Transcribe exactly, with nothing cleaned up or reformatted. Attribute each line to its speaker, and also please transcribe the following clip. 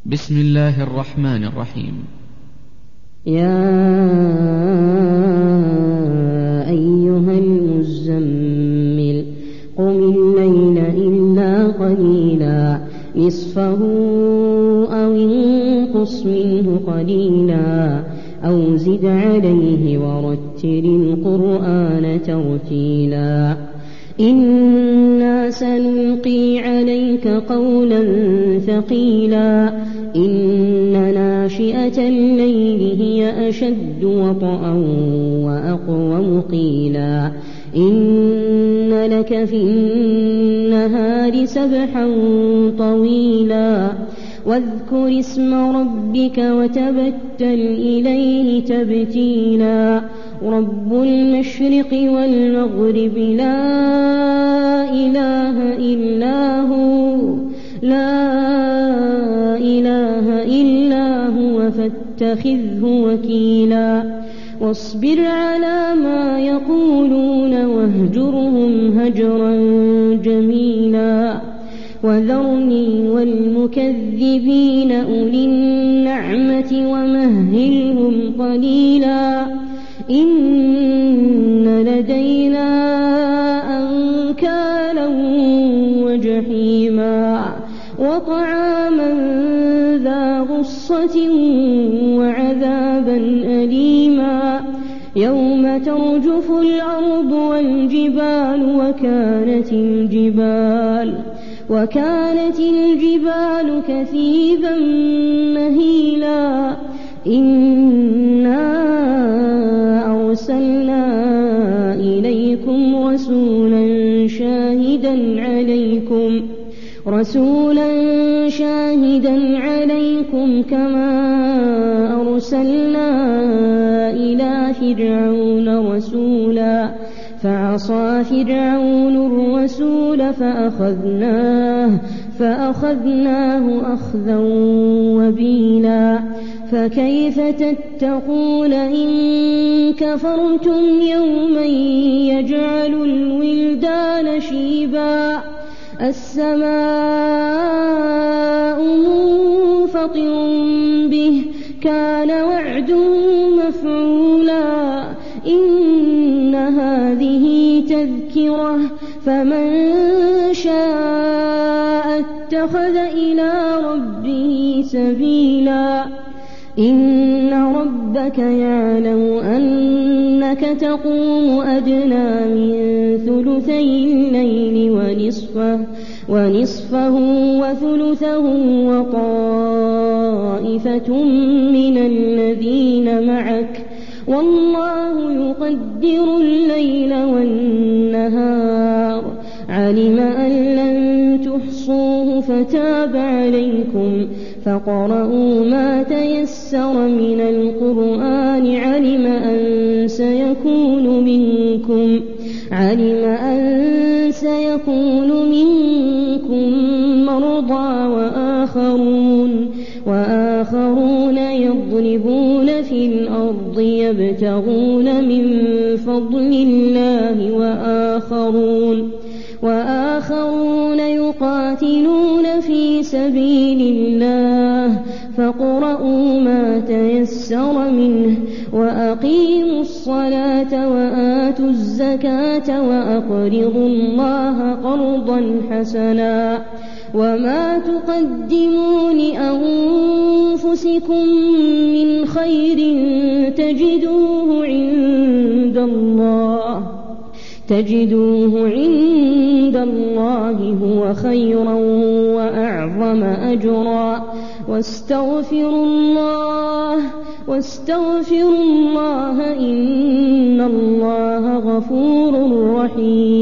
Speaker 1: بسم الله الرحمن الرحيم.
Speaker 2: يا أيها المزمل قم الليل إلا قليلا نصفه أو انقص منه قليلا أو زد عليه ورتل القرآن ترتيلا إنا سنلقي عليك قولا ثقيلا إن ناشئة الليل هي أشد وطئا وأقوم قيلا إن لك في النهار سبحا طويلا واذكر اسم ربك وتبتل إليه تبتيلا رب المشرق والمغرب لا إله إلا هو لا إله إلا هو فاتخذه وكيلا واصبر على ما يقولون واهجرهم هجرا جميلا وذرني والمكذبين أولي النعمة ومهلهم قليلا إن لدينا أنكالا وجحيما وطعاما ذا غصة وعذابا أليما يوم ترجف الأرض والجبال وكانت الجبال وكانت الجبال كثيبا مهيلا إنا أرسلنا إليكم رسولا شاهدا عليكم رسولا شاهدا عليكم كما أرسلنا إلى فرعون رسولا فعصى فرعون الرسول فأخذناه فأخذناه أخذا وبيلا فكيف تتقون إن كفرتم يوما يجعل الولدان شيبا السماء منفطر به كان وعده مفعولا إن هذه تذكرة فمن شاء اتخذ إلى ربه سبيلا إن ربك يعلم أنك تقوم أدنى من ثلثي الليل ونصفه, ونصفه وثلثه وطائفة من الذين معك والله يقدر الليل والنهار علم أن لن تحصوه فتاب عليكم فقرؤوا ما تيسر من القرآن علم أن سيكون منكم علم أن سيكون منكم مرضى وآخرون وآخرون يضربون في الأرض يبتغون من فضل الله وآخرون وآخرون يقاتلون في سبيل الله فاقرؤوا ما تيسر منه وأقيموا الصلاة وآتوا الزكاة وأقرضوا الله قرضا حسنا وما تقدموا لأنفسكم من خير تجدوه عند الله تجدوه عند الله هو خيرا وأعظم أجرا واستغفروا الله واستغفروا الله إن الله غفور رحيم.